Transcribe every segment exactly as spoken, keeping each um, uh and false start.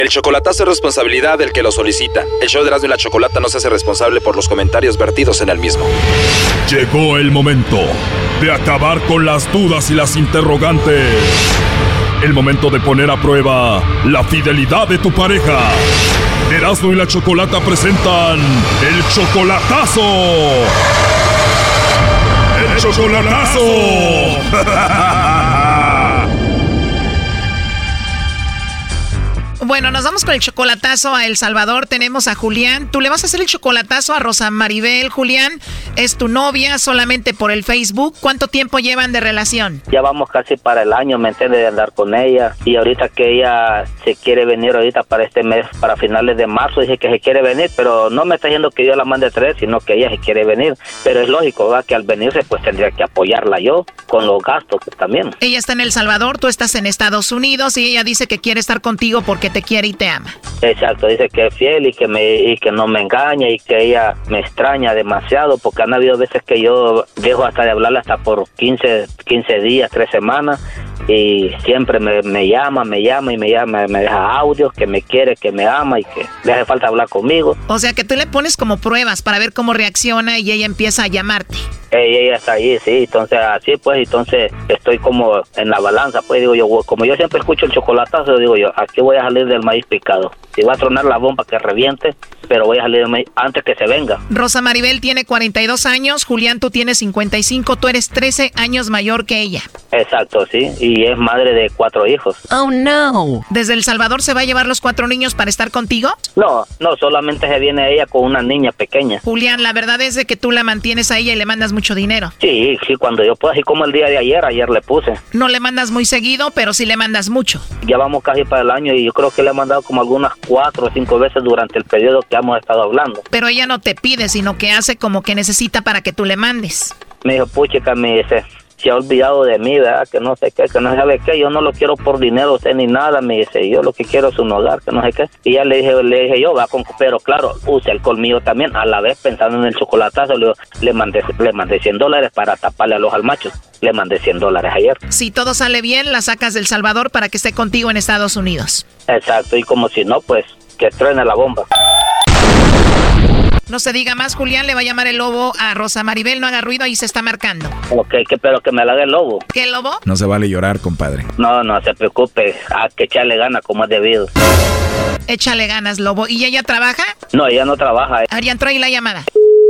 El chocolatazo es responsabilidad del que lo solicita. El show de Erasmo y la Chocolata no se hace responsable por los comentarios vertidos en el mismo. Llegó el momento de acabar con las dudas y las interrogantes. El momento de poner a prueba la fidelidad de tu pareja. Erasmo y la Chocolata presentan el chocolatazo. ¡El chocolatazo! Bueno, nos vamos con el chocolatazo a El Salvador. Tenemos a Julián. Tú le vas a hacer el chocolatazo a Rosa Maribel. Julián, es tu novia solamente por el Facebook. ¿Cuánto tiempo llevan de relación? Ya vamos casi para el año, ¿me entiendes? De andar con ella. Y ahorita que ella se quiere venir ahorita para este mes, para finales de marzo, dice que se quiere venir, pero no me está diciendo que yo la mande tres, sino que ella se quiere venir. Pero es lógico, ¿verdad? Que al venirse pues tendría que apoyarla yo con los gastos pues, también. Ella está en El Salvador, tú estás en Estados Unidos y ella dice que quiere estar contigo porque te quiere y te ama. Exacto, dice que es fiel y que me y que no me engaña y que ella me extraña demasiado, porque han habido veces que yo dejo hasta de hablarle hasta por quince, quince días, tres semanas, y siempre me, me llama, me llama y me llama, me deja audios que me quiere, que me ama y que le hace falta hablar conmigo. O sea que tú le pones como pruebas para ver cómo reacciona y ella empieza a llamarte. Ella, ella está ahí, sí, entonces así pues, entonces estoy como en la balanza, pues digo yo, como yo siempre escucho el chocolatazo, digo yo, aquí voy a salir del maíz picado. Si va a tronar la bomba que reviente, pero voy a salir del maíz antes que se venga. Rosa Maribel tiene cuarenta y dos años, Julián, tú tienes cincuenta y cinco, tú eres trece años mayor que ella. Exacto, sí, y es madre de cuatro hijos. Oh, no. ¿Desde El Salvador se va a llevar los cuatro niños para estar contigo? No, no, solamente se viene ella con una niña pequeña. Julián, la verdad es de que tú la mantienes a ella y le mandas mucho dinero. Sí, sí, cuando yo pueda, así como el día de ayer, ayer le puse. No le mandas muy seguido, pero sí le mandas mucho. Ya vamos casi para el año y yo creo que le he mandado como algunas cuatro o cinco veces durante el periodo que hemos estado hablando. Pero ella no te pide, sino que hace como que necesita para que tú le mandes. Me dijo, puchica, me dice, se ha olvidado de mí, ¿verdad? Que no sé qué, que no sabe qué, yo no lo quiero por dinero usted ni nada, me dice, yo lo que quiero es un hogar, que no sé qué. Y ya le dije, le dije yo, va con, pero claro, use el colmillo también, a la vez pensando en el chocolatazo, le, le mandé le mandé cien dólares para taparle a los almachos, le mandé cien dólares ayer. Si todo sale bien, la sacas del Salvador para que esté contigo en Estados Unidos. Exacto, y como si no, pues, que truene la bomba. No se diga más, Julián, le va a llamar el lobo a Rosa Maribel, no haga ruido, ahí se está marcando. Ok, que, pero que me la haga el lobo. ¿Qué, lobo? No se vale llorar, compadre. No, no se preocupe, a que echarle gana como es debido. Échale ganas, lobo. ¿Y ella trabaja? No, ella no trabaja. Arián, trae la llamada.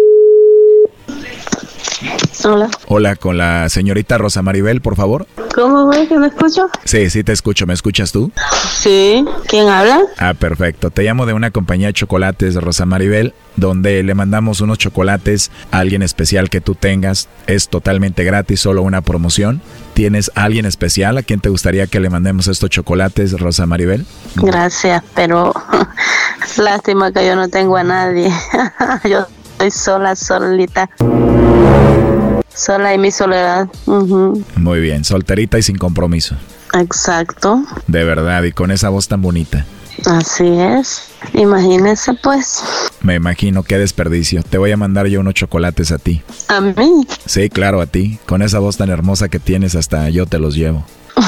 Hola. Hola, con la señorita Rosa Maribel, por favor. ¿Cómo ves que me escucho? Sí, sí te escucho. ¿Me escuchas tú? Sí. ¿Quién habla? Ah, perfecto. Te llamo de una compañía de chocolates, Rosa Maribel, donde le mandamos unos chocolates a alguien especial que tú tengas. Es totalmente gratis, solo una promoción. ¿Tienes a alguien especial a quien te gustaría que le mandemos estos chocolates, Rosa Maribel? Gracias, pero lástima que yo no tengo a nadie. Yo estoy sola, solita. Sola en mi soledad. Uh-huh. Muy bien, solterita y sin compromiso. Exacto. De verdad, y con esa voz tan bonita. Así es. Imagínese pues. Me imagino, qué desperdicio. Te voy a mandar yo unos chocolates a ti. ¿A mí? Sí, claro, a ti. Con esa voz tan hermosa que tienes, hasta yo te los llevo.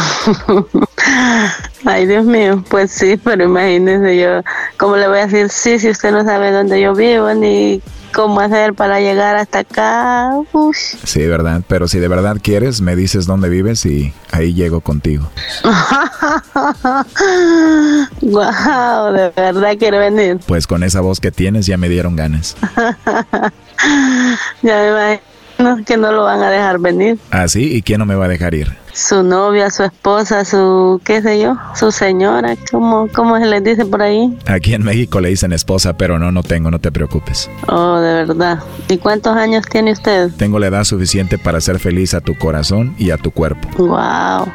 Ay, Dios mío, pues sí, pero imagínese yo, ¿cómo le voy a decir sí si usted no sabe dónde yo vivo ni cómo hacer para llegar hasta acá? Uf. Sí, verdad, pero si de verdad quieres, me dices dónde vives y ahí llego contigo. Wow, ¿de verdad quiere venir? Pues con esa voz que tienes ya me dieron ganas. Ya me imagino que no lo van a dejar venir. ¿Ah, sí? ¿Y quién no me va a dejar ir? Su novia, su esposa, su, qué sé yo, su señora, ¿cómo, cómo se les dice por ahí? Aquí en México le dicen esposa, pero no, no tengo, no te preocupes. Oh, de verdad. ¿Y cuántos años tiene usted? Tengo la edad suficiente para hacer feliz a tu corazón y a tu cuerpo. Wow.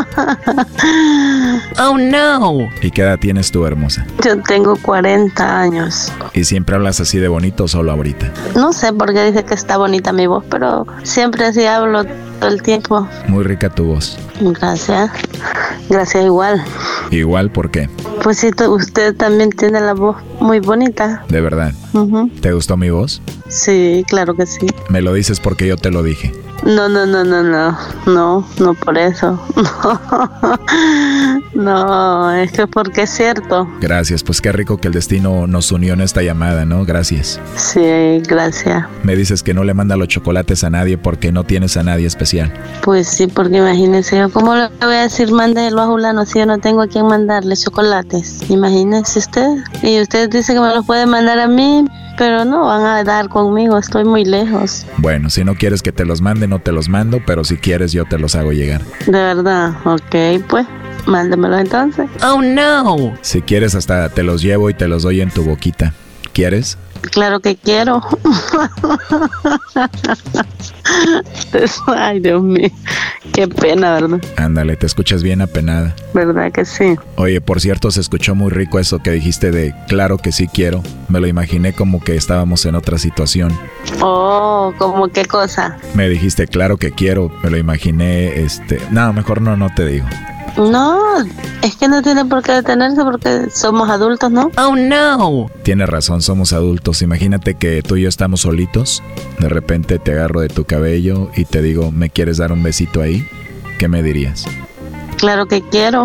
Oh, no. ¿Y qué edad tienes tú, hermosa? Yo tengo cuarenta años. ¿Y siempre hablas así de bonito o solo ahorita? No sé por qué dice que está bonita mi voz, pero siempre así hablo todo el tiempo. Muy rica tu voz. Gracias. Gracias igual. ¿Igual por qué? Pues sí, usted también tiene la voz muy bonita. ¿De verdad? Uh-huh. ¿Te gustó mi voz? Sí, claro que sí. Me lo dices porque yo te lo dije. No, no, no, no, no, no, no por eso. No, es que porque es cierto. Gracias, pues qué rico que el destino nos unió en esta llamada, ¿no? Gracias. Sí, gracias. Me dices que no le manda los chocolates a nadie porque no tienes a nadie especial. Pues sí, porque imagínese, yo cómo le voy a decir mándelo a Julano si yo no tengo a quien mandarle chocolates. Imagínese usted. Y usted dice que me los puede mandar a mí, pero no van a dar conmigo, estoy muy lejos. Bueno, si no quieres que te los mande, no te los mando, pero si quieres yo te los hago llegar. De verdad, ok, pues, mándemelos entonces. Oh, no. Si quieres hasta te los llevo y te los doy en tu boquita. ¿Quieres? Claro que quiero. Ay, Dios mío, qué pena, ¿verdad? Ándale, te escuchas bien apenada. ¿Verdad que sí? Oye, por cierto, se escuchó muy rico eso que dijiste de claro que sí quiero. Me lo imaginé como que estábamos en otra situación. Oh, ¿cómo qué cosa? Me dijiste claro que quiero, me lo imaginé, este... No, mejor no, no te digo. No, es que no tiene por qué detenerse porque somos adultos, ¿no? Oh, no. Tienes razón, somos adultos. Imagínate que tú y yo estamos solitos. De repente te agarro de tu cabello y te digo, ¿me quieres dar un besito ahí? ¿Qué me dirías? Claro que quiero.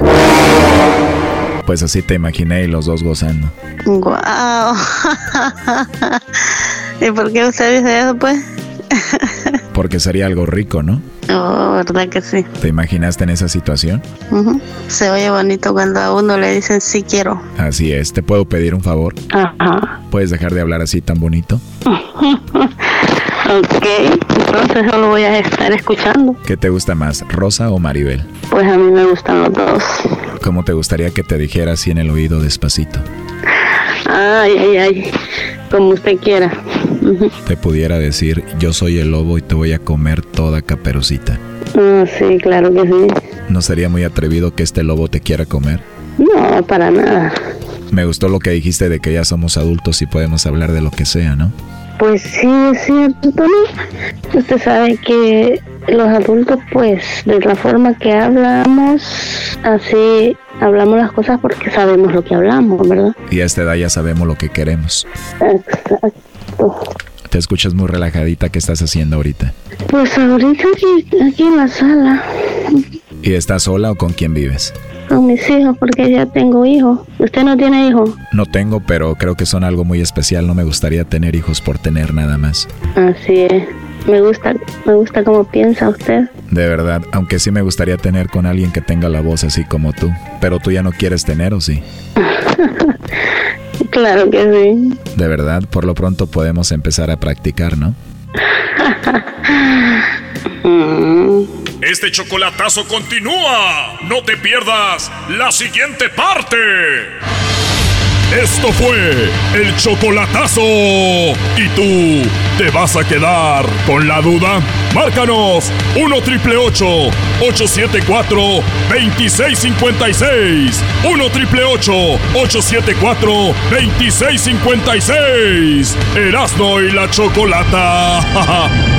Pues así te imaginé y los dos gozando. Guau. ¿Y por qué usted dice eso, pues? Porque sería algo rico, ¿no? Oh, ¿verdad que sí? ¿Te imaginaste en esa situación? Uh-huh. Se oye bonito cuando a uno le dicen sí quiero. Así es. ¿Te puedo pedir un favor? Ajá. ¿Puedes dejar de hablar así tan bonito? Ok, entonces solo voy a estar escuchando. ¿Qué te gusta más, Rosa o Maribel? Pues a mí me gustan los dos. ¿Cómo te gustaría que te dijera así en el oído despacito? Ay, ay, ay, como usted quiera. Uh-huh. Te pudiera decir, yo soy el lobo y te voy a comer toda Caperucita. Ah, sí, claro que sí. ¿No sería muy atrevido que este lobo te quiera comer? No, para nada. Me gustó lo que dijiste de que ya somos adultos y podemos hablar de lo que sea, ¿no? Pues sí, es cierto, ¿no? Usted sabe que los adultos, pues, de la forma que hablamos, así hablamos las cosas porque sabemos lo que hablamos, ¿verdad? Y a esta edad ya sabemos lo que queremos. Exacto. Te escuchas muy relajadita. ¿Qué estás haciendo ahorita? Pues ahorita aquí, aquí en la sala. ¿Y estás sola o con quién vives? Con mis hijos, porque ya tengo hijos. ¿Usted no tiene hijos? No tengo, pero creo que son algo muy especial. No me gustaría tener hijos por tener nada más. Así es. Me gusta, me gusta cómo piensa usted. De verdad, aunque sí me gustaría tener con alguien que tenga la voz así como tú. Pero tú ya no quieres tener, ¿o sí? Claro que sí. De verdad, por lo pronto podemos empezar a practicar, ¿no? Este chocolatazo continúa. No te pierdas la siguiente parte. Esto fue el chocolatazo. ¿Y tú te vas a quedar con la duda? Márcanos uno triple ocho, ocho siete cuatro, dos seis cinco seis. uno triple ocho, ocho siete cuatro, dos seis cinco seis. Erasmo y la Chocolata.